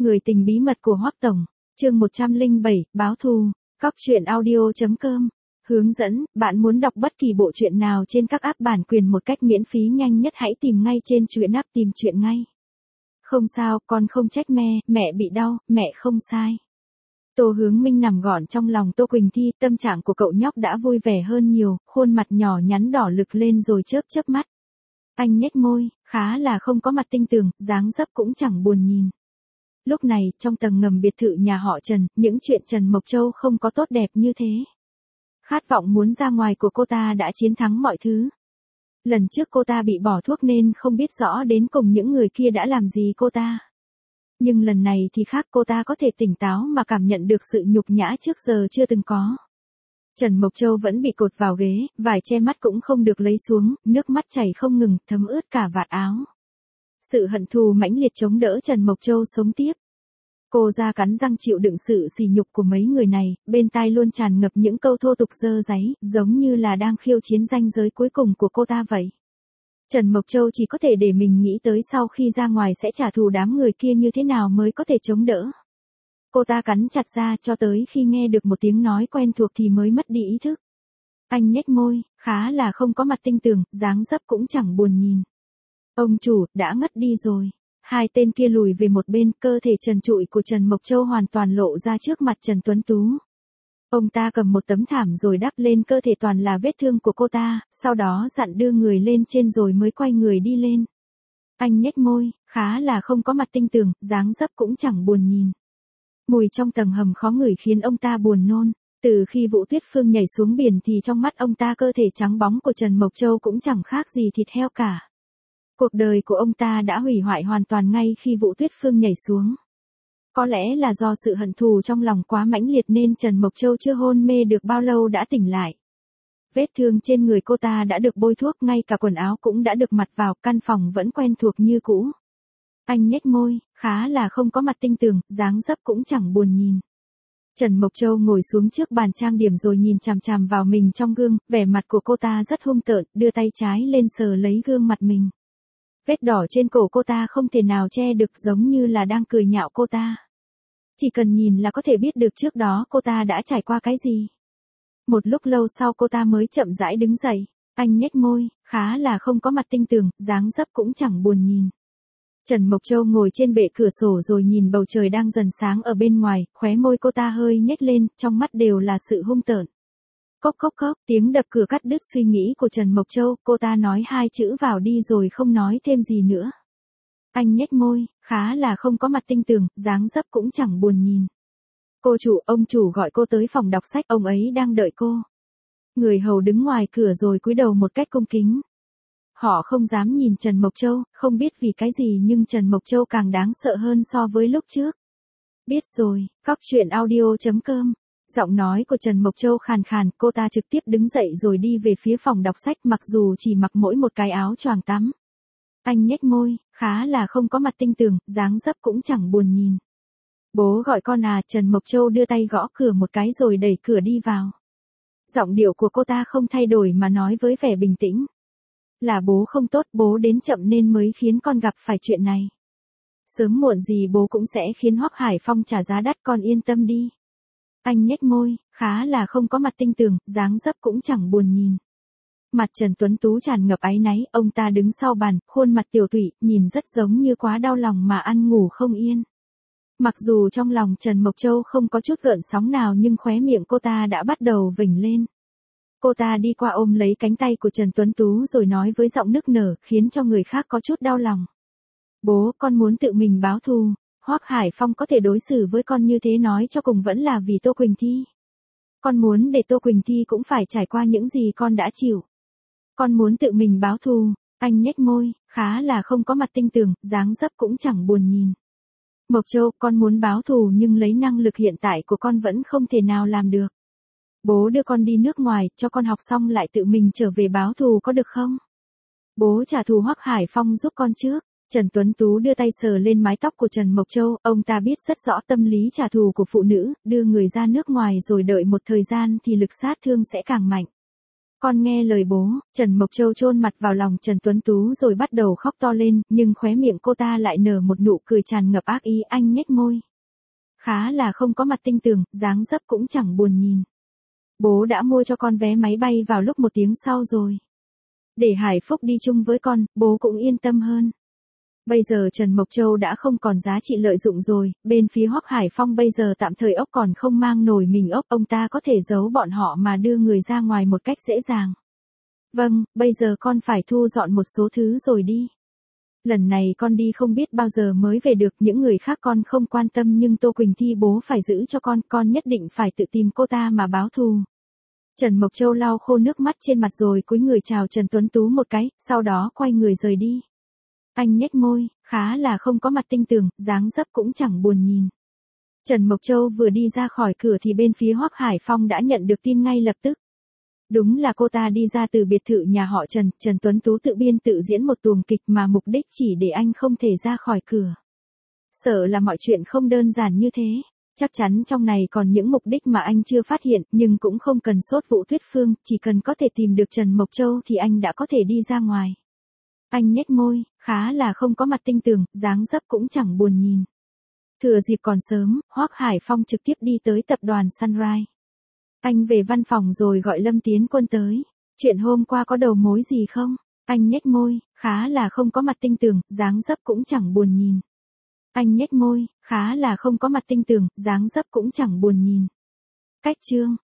Người tình bí mật của Hoắc Tổng, chương 107, báo thù, Cóc truyện audio.com. Hướng dẫn, bạn muốn đọc bất kỳ bộ truyện nào trên các app bản quyền một cách miễn phí nhanh nhất hãy tìm ngay trên truyện app tìm truyện ngay. Không sao, con không trách mẹ bị đau, mẹ không sai. Tô Hướng Minh nằm gọn trong lòng Tô Quỳnh Thi, tâm trạng của cậu nhóc đã vui vẻ hơn nhiều, khuôn mặt nhỏ nhắn đỏ lực lên rồi chớp chớp mắt. Anh nhếch môi, khá là không có mặt tinh tường, dáng dấp cũng chẳng buồn nhìn. Lúc này, trong tầng ngầm biệt thự nhà họ Trần, những chuyện Trần Mộc Châu không có tốt đẹp như thế. Khát vọng muốn ra ngoài của cô ta đã chiến thắng mọi thứ. Lần trước cô ta bị bỏ thuốc nên không biết rõ đến cùng những người kia đã làm gì cô ta. Nhưng lần này thì khác, cô ta có thể tỉnh táo mà cảm nhận được sự nhục nhã trước giờ chưa từng có. Trần Mộc Châu vẫn bị cột vào ghế, vải che mắt cũng không được lấy xuống, nước mắt chảy không ngừng, thấm ướt cả vạt áo. Sự hận thù mãnh liệt chống đỡ Trần Mộc Châu sống tiếp. Cô ra cắn răng chịu đựng sự sỉ nhục của mấy người này, bên tai luôn tràn ngập những câu thô tục dơ dáy, giống như là đang khiêu chiến ranh giới cuối cùng của cô ta vậy. Trần Mộc Châu chỉ có thể để mình nghĩ tới sau khi ra ngoài sẽ trả thù đám người kia như thế nào mới có thể chống đỡ. Cô ta cắn chặt ra cho tới khi nghe được một tiếng nói quen thuộc thì mới mất đi ý thức. Anh nhếch môi, khá là không có mặt tinh tường, dáng dấp cũng chẳng buồn nhìn. Ông chủ, đã ngất đi rồi. Hai tên kia lùi về một bên, cơ thể trần trụi của Trần Mộc Châu hoàn toàn lộ ra trước mặt Trần Tuấn Tú. Ông ta cầm một tấm thảm rồi đắp lên cơ thể toàn là vết thương của cô ta, sau đó dặn đưa người lên trên rồi mới quay người đi lên. Anh nhếch môi, khá là không có mặt tinh tường, dáng dấp cũng chẳng buồn nhìn. Mùi trong tầng hầm khó ngửi khiến ông ta buồn nôn. Từ khi Vũ Tuyết Phương nhảy xuống biển thì trong mắt ông ta cơ thể trắng bóng của Trần Mộc Châu cũng chẳng khác gì thịt heo cả. Cuộc đời của ông ta đã hủy hoại hoàn toàn ngay khi Vũ Tuyết Phương nhảy xuống. Có lẽ là do sự hận thù trong lòng quá mãnh liệt nên Trần Mộc Châu chưa hôn mê được bao lâu đã tỉnh lại. Vết thương trên người cô ta đã được bôi thuốc, ngay cả quần áo cũng đã được mặc vào, căn phòng vẫn quen thuộc như cũ. Anh nhếch môi, khá là không có mặt tinh tường, dáng dấp cũng chẳng buồn nhìn. Trần Mộc Châu ngồi xuống trước bàn trang điểm rồi nhìn chằm chằm vào mình trong gương, vẻ mặt của cô ta rất hung tợn, đưa tay trái lên sờ lấy gương mặt mình. Vết đỏ trên cổ cô ta không thể nào che được, giống như là đang cười nhạo cô ta. Chỉ cần nhìn là có thể biết được trước đó cô ta đã trải qua cái gì. Một lúc lâu sau cô ta mới chậm rãi đứng dậy. Anh nhếch môi, khá là không có mặt tinh tường, dáng dấp cũng chẳng buồn nhìn. Trần Mộc Châu ngồi trên bệ cửa sổ rồi nhìn bầu trời đang dần sáng ở bên ngoài, khóe môi cô ta hơi nhếch lên, trong mắt đều là sự hung tợn. Cốc cốc cốc, tiếng đập cửa cắt đứt suy nghĩ của Trần Mộc Châu, cô ta nói hai chữ vào đi rồi không nói thêm gì nữa. Anh nhếch môi, khá là không có mặt tinh tường, dáng dấp cũng chẳng buồn nhìn. Cô chủ, ông chủ gọi cô tới phòng đọc sách, ông ấy đang đợi cô. Người hầu đứng ngoài cửa rồi cúi đầu một cách cung kính. Họ không dám nhìn Trần Mộc Châu, không biết vì cái gì nhưng Trần Mộc Châu càng đáng sợ hơn so với lúc trước. Biết rồi, Cóc truyện audio.com. Giọng nói của Trần Mộc Châu khàn khàn, cô ta trực tiếp đứng dậy rồi đi về phía phòng đọc sách mặc dù chỉ mặc mỗi một cái áo choàng tắm. Anh nhếch môi, khá là không có mặt tinh tường, dáng dấp cũng chẳng buồn nhìn. Bố gọi con à, Trần Mộc Châu đưa tay gõ cửa một cái rồi đẩy cửa đi vào. Giọng điệu của cô ta không thay đổi mà nói với vẻ bình tĩnh. Là bố không tốt, bố đến chậm nên mới khiến con gặp phải chuyện này. Sớm muộn gì bố cũng sẽ khiến Hoắc Hải Phong trả giá đắt, con yên tâm đi. Anh nhếch môi, khá là không có mặt tinh tường, dáng dấp cũng chẳng buồn nhìn. Mặt Trần Tuấn Tú tràn ngập áy náy, ông ta đứng sau bàn, khuôn mặt tiểu tụy, nhìn rất giống như quá đau lòng mà ăn ngủ không yên. Mặc dù trong lòng Trần Mộc Châu không có chút gợn sóng nào nhưng khóe miệng cô ta đã bắt đầu vểnh lên. Cô ta đi qua ôm lấy cánh tay của Trần Tuấn Tú rồi nói với giọng nức nở, khiến cho người khác có chút đau lòng. Bố, con muốn tự mình báo thù. Hoắc Hải Phong có thể đối xử với con như thế nói cho cùng vẫn là vì Tô Quỳnh Thi. Con muốn để Tô Quỳnh Thi cũng phải trải qua những gì con đã chịu. Con muốn tự mình báo thù. Anh nhếch môi, khá là không có mặt tinh tường, dáng dấp cũng chẳng buồn nhìn. Mộc Châu, con muốn báo thù nhưng lấy năng lực hiện tại của con vẫn không thể nào làm được. Bố đưa con đi nước ngoài, cho con học xong lại tự mình trở về báo thù có được không? Bố trả thù Hoắc Hải Phong giúp con trước. Trần Tuấn Tú đưa tay sờ lên mái tóc của Trần Mộc Châu, ông ta biết rất rõ tâm lý trả thù của phụ nữ, đưa người ra nước ngoài rồi đợi một thời gian thì lực sát thương sẽ càng mạnh. Con nghe lời bố. Trần Mộc Châu chôn mặt vào lòng Trần Tuấn Tú rồi bắt đầu khóc to lên, nhưng khóe miệng cô ta lại nở một nụ cười tràn ngập ác ý. Anh nhếch môi. Khá là không có mặt tinh tường, dáng dấp cũng chẳng buồn nhìn. Bố đã mua cho con vé máy bay vào lúc 1 tiếng sau rồi. Để Hải Phúc đi chung với con, bố cũng yên tâm hơn. Bây giờ Trần Mộc Châu đã không còn giá trị lợi dụng rồi, bên phía Hoắc Hải Phong bây giờ tạm thời ốc còn không mang nổi mình ốc, ông ta có thể giấu bọn họ mà đưa người ra ngoài một cách dễ dàng. Vâng, bây giờ con phải thu dọn một số thứ rồi đi. Lần này con đi không biết bao giờ mới về được, những người khác con không quan tâm nhưng Tô Quỳnh Thi bố phải giữ cho con nhất định phải tự tìm cô ta mà báo thù. Trần Mộc Châu lau khô nước mắt trên mặt rồi cúi người chào Trần Tuấn Tú một cái, sau đó quay người rời đi. Anh nhếch môi, khá là không có mặt tinh tường, dáng dấp cũng chẳng buồn nhìn. Trần Mộc Châu vừa đi ra khỏi cửa thì bên phía Hoắc Hải Phong đã nhận được tin ngay lập tức. Đúng là cô ta đi ra từ biệt thự nhà họ Trần, Trần Tuấn Tú tự biên tự diễn một tuồng kịch mà mục đích chỉ để anh không thể ra khỏi cửa. Sợ là mọi chuyện không đơn giản như thế. Chắc chắn trong này còn những mục đích mà anh chưa phát hiện, nhưng cũng không cần sốt Vũ Tuyết Phương, chỉ cần có thể tìm được Trần Mộc Châu thì anh đã có thể đi ra ngoài. Anh nhếch môi, khá là không có mặt tinh tường, dáng dấp cũng chẳng buồn nhìn. Thừa dịp còn sớm, Hoắc Hải Phong trực tiếp đi tới tập đoàn Sunrise. Anh về văn phòng rồi gọi Lâm Tiến Quân tới. Chuyện hôm qua có đầu mối gì không? Anh nhếch môi, khá là không có mặt tinh tường, dáng dấp cũng chẳng buồn nhìn. Anh nhếch môi, khá là không có mặt tinh tường, dáng dấp cũng chẳng buồn nhìn. Cách chương